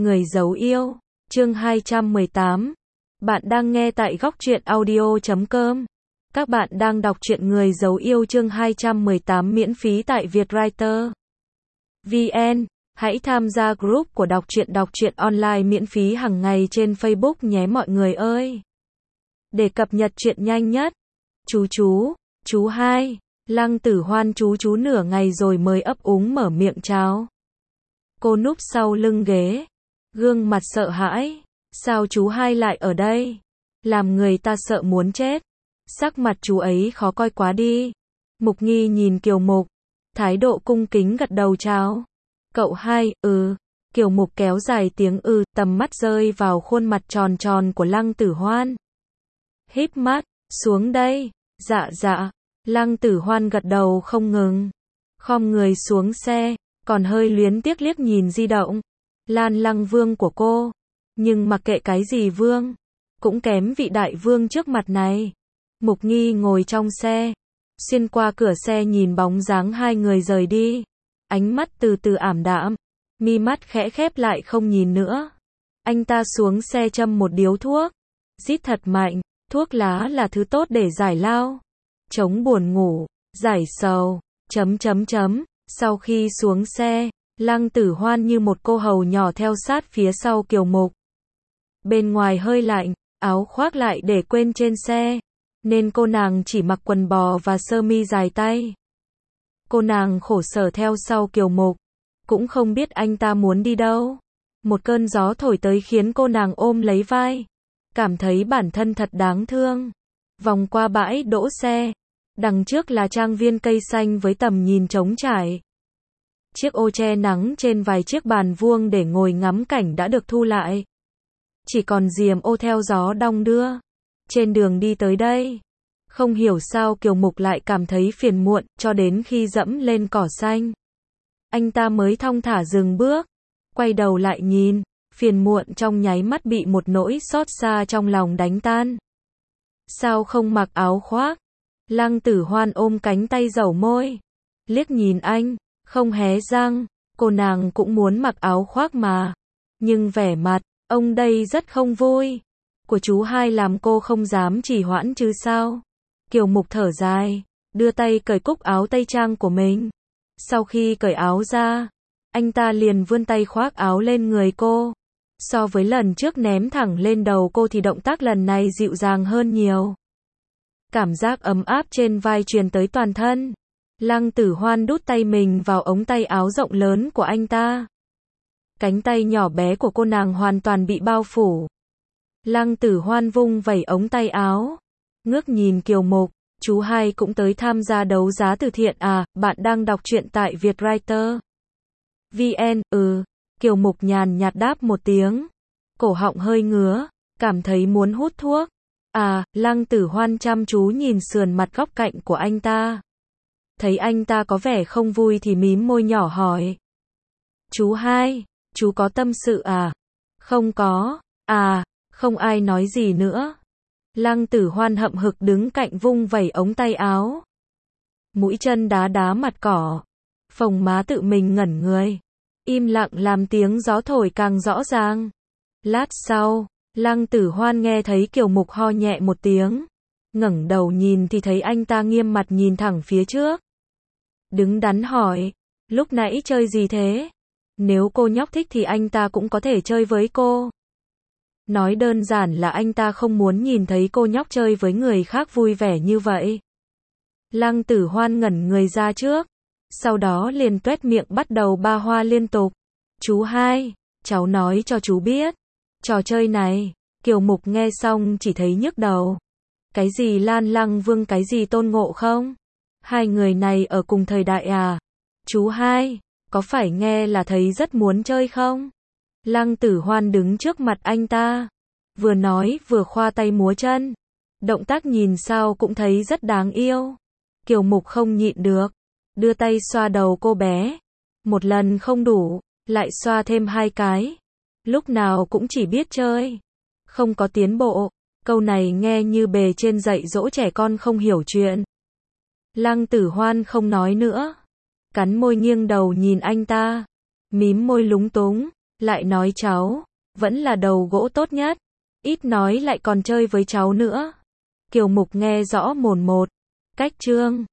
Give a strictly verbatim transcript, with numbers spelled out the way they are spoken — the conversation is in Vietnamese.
Người giấu yêu, chương hai trăm mười tám. Bạn đang nghe tại góc truyện audio chấm com. Các bạn đang đọc truyện Người giấu yêu chương hai trăm mười tám miễn phí tại Vietwriter vê en. Hãy tham gia group của đọc truyện đọc truyện online miễn phí hàng ngày trên Facebook nhé mọi người ơi. Để cập nhật truyện nhanh nhất. Chú chú, chú hai, Lăng Tử Hoan chú chú nửa ngày rồi mới ấp úng mở miệng chào. Cô núp sau lưng ghế, gương mặt sợ hãi. Sao chú hai lại ở đây? Làm người ta sợ muốn chết. Sắc mặt chú ấy khó coi quá đi. Mục Nghi nhìn Kiều Mục, thái độ cung kính gật đầu chào. Cậu hai, ừ. Kiều Mục kéo dài tiếng ừ, tầm mắt rơi vào khuôn mặt tròn tròn của Lăng Tử Hoan. Híp mắt, xuống đây. Dạ dạ. Lăng Tử Hoan gật đầu không ngừng. Khom người xuống xe, còn hơi luyến tiếc liếc nhìn di động. Lan Lăng Vương của cô. Nhưng mặc kệ cái gì vương, cũng kém vị đại vương trước mặt này. Mục Nghi ngồi trong xe, xuyên qua cửa xe nhìn bóng dáng hai người rời đi. Ánh mắt từ từ ảm đạm, mi mắt khẽ khép lại không nhìn nữa. Anh ta xuống xe châm một điếu thuốc, rít thật mạnh. Thuốc lá là thứ tốt để giải lao, chống buồn ngủ, giải sầu, chấm chấm chấm. Sau khi xuống xe, Lăng Tử Hoan như một cô hầu nhỏ theo sát phía sau Kiều Mục. Bên ngoài hơi lạnh, áo khoác lại để quên trên xe, nên cô nàng chỉ mặc quần bò và sơ mi dài tay. Cô nàng khổ sở theo sau Kiều Mục, cũng không biết anh ta muốn đi đâu. Một cơn gió thổi tới khiến cô nàng ôm lấy vai, cảm thấy bản thân thật đáng thương. Vòng qua bãi đỗ xe, đằng trước là trang viên cây xanh với tầm nhìn trống trải. Chiếc ô che nắng trên vài chiếc bàn vuông để ngồi ngắm cảnh đã được thu lại, chỉ còn diềm ô theo gió đong đưa. Trên đường đi tới đây, không hiểu sao Kiều Mục lại cảm thấy phiền muộn, cho đến khi dẫm lên cỏ xanh, anh ta mới thong thả dừng bước, quay đầu lại nhìn. Phiền muộn trong nháy mắt bị một nỗi xót xa trong lòng đánh tan. Sao không mặc áo khoác? Lăng Tử Hoan ôm cánh tay dẩu môi, liếc nhìn anh, không hé răng. Cô nàng cũng muốn mặc áo khoác mà, nhưng vẻ mặt ông đây rất không vui của chú hai làm cô không dám trì hoãn chứ sao. Kiều Mục thở dài, đưa tay cởi cúc áo tây trang của mình. Sau khi cởi áo ra, anh ta liền vươn tay khoác áo lên người cô. So với lần trước ném thẳng lên đầu cô thì động tác lần này dịu dàng hơn nhiều. Cảm giác ấm áp trên vai truyền tới toàn thân. Lăng Tử Hoan đút tay mình vào ống tay áo rộng lớn của anh ta. Cánh tay nhỏ bé của cô nàng hoàn toàn bị bao phủ. Lăng Tử Hoan vung vẩy ống tay áo, ngước nhìn Kiều Mục. Chú hai cũng tới tham gia đấu giá từ thiện à? Bạn đang đọc truyện tại Vietwriter vê en. Ừ. Kiều Mục nhàn nhạt đáp một tiếng, cổ họng hơi ngứa, cảm thấy muốn hút thuốc. À, Lăng Tử Hoan chăm chú nhìn sườn mặt góc cạnh của anh ta. Thấy anh ta có vẻ không vui thì mím môi nhỏ hỏi. Chú hai, chú có tâm sự à? Không có. À, không ai nói gì nữa. Lăng Tử Hoan hậm hực đứng cạnh vung vẩy ống tay áo. Mũi chân đá đá mặt cỏ. Phồng má tự mình ngẩn người. Im lặng làm tiếng gió thổi càng rõ ràng. Lát sau, Lăng Tử Hoan nghe thấy Kiều Mục ho nhẹ một tiếng. Ngẩng đầu nhìn thì thấy anh ta nghiêm mặt nhìn thẳng phía trước. Đứng đắn hỏi, lúc nãy chơi gì thế? Nếu cô nhóc thích thì anh ta cũng có thể chơi với cô. Nói đơn giản là anh ta không muốn nhìn thấy cô nhóc chơi với người khác vui vẻ như vậy. Lăng Tử Hoan ngẩn người ra trước, sau đó liền tuét miệng bắt đầu ba hoa liên tục. Chú hai, cháu nói cho chú biết, trò chơi này. Kiều Mục nghe xong chỉ thấy nhức đầu. Cái gì Lan Lăng Vương, cái gì Tôn Ngộ Không? Hai người này ở cùng thời đại à? Chú hai, có phải nghe là thấy rất muốn chơi không? Lăng Tử Hoan đứng trước mặt anh ta, vừa nói vừa khoa tay múa chân. Động tác nhìn sao cũng thấy rất đáng yêu. Kiều Mục không nhịn được, đưa tay xoa đầu cô bé. Một lần không đủ, lại xoa thêm hai cái. Lúc nào cũng chỉ biết chơi, không có tiến bộ. Câu này nghe như bề trên dạy dỗ trẻ con không hiểu chuyện. Lăng Tử Hoan không nói nữa, cắn môi nghiêng đầu nhìn anh ta, mím môi lúng túng. lại nói cháu, vẫn là đầu gỗ tốt nhất. Ít nói lại còn chơi với cháu nữa. Kiều Mục nghe rõ mồn một. Cách chương